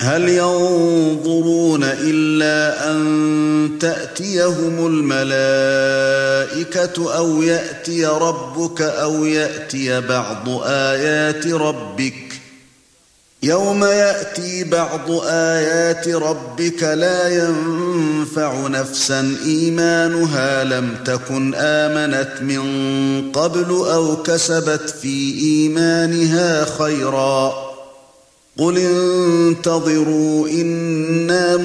هل ينظرون إلا أن تأتيهم الملائكة أو يأتي ربك أو يأتي بعض آيات ربك يوم يأتي بعض آيات ربك لا ينفع نفسا إيمانها لم تكن آمنت من قبل أو كسبت في إيمانها خيرا قل انتظروا إنا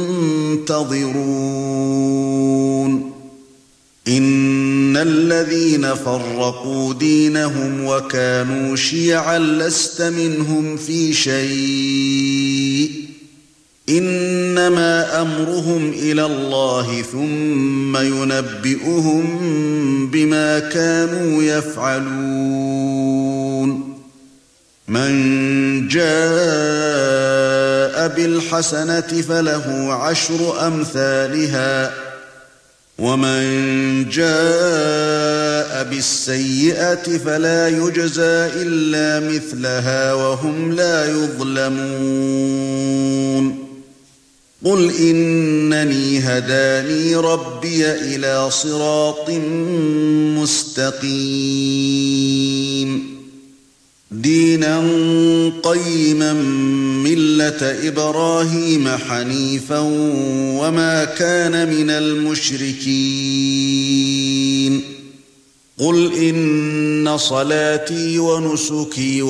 منتظرون إن الذين فرقوا دينهم وكانوا شيعا لست منهم في شيء إنما أمرهم إلى الله ثم ينبئهم بما كانوا يفعلون من جاء بالحسنة فله 10 أمثالها ومن جاء بالسيئة فلا يجزى إلا مثلها وهم لا يظلمون قل إنني هداني ربي إلى صراط مستقيم دينا قيما ملة إبراهيم حنيفا وما كان من المشركين قل إن صلاتي ونسكي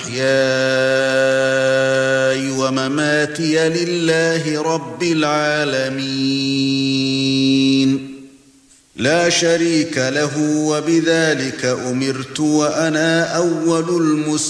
ومحياي ومماتي لله رب العالمين لا شريك له وبذلك أمرت وأنا أول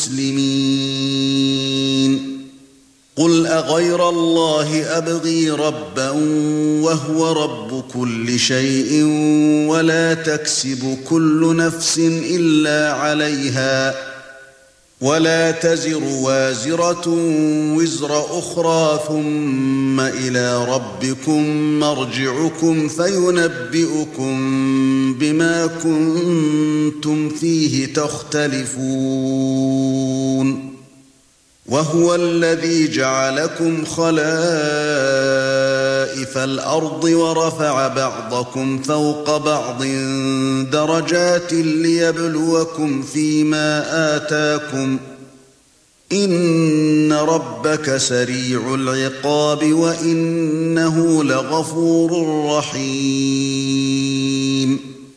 المسلمين قل أغير الله أبغي ربا وهو رب كل شيء ولا تكسب كل نفس إلا عليها ولا تزر وازرة وزر أخرى ثم إلى ربكم مرجعكم فينبئكم بما كنتم فيه تختلفون وهو الذي جعلكم خلائف الأرض ورفع بعضكم فوق بعض درجات ليبلوكم فيما آتاكم إن ربك سريع العقاب وإنه لغفور رحيم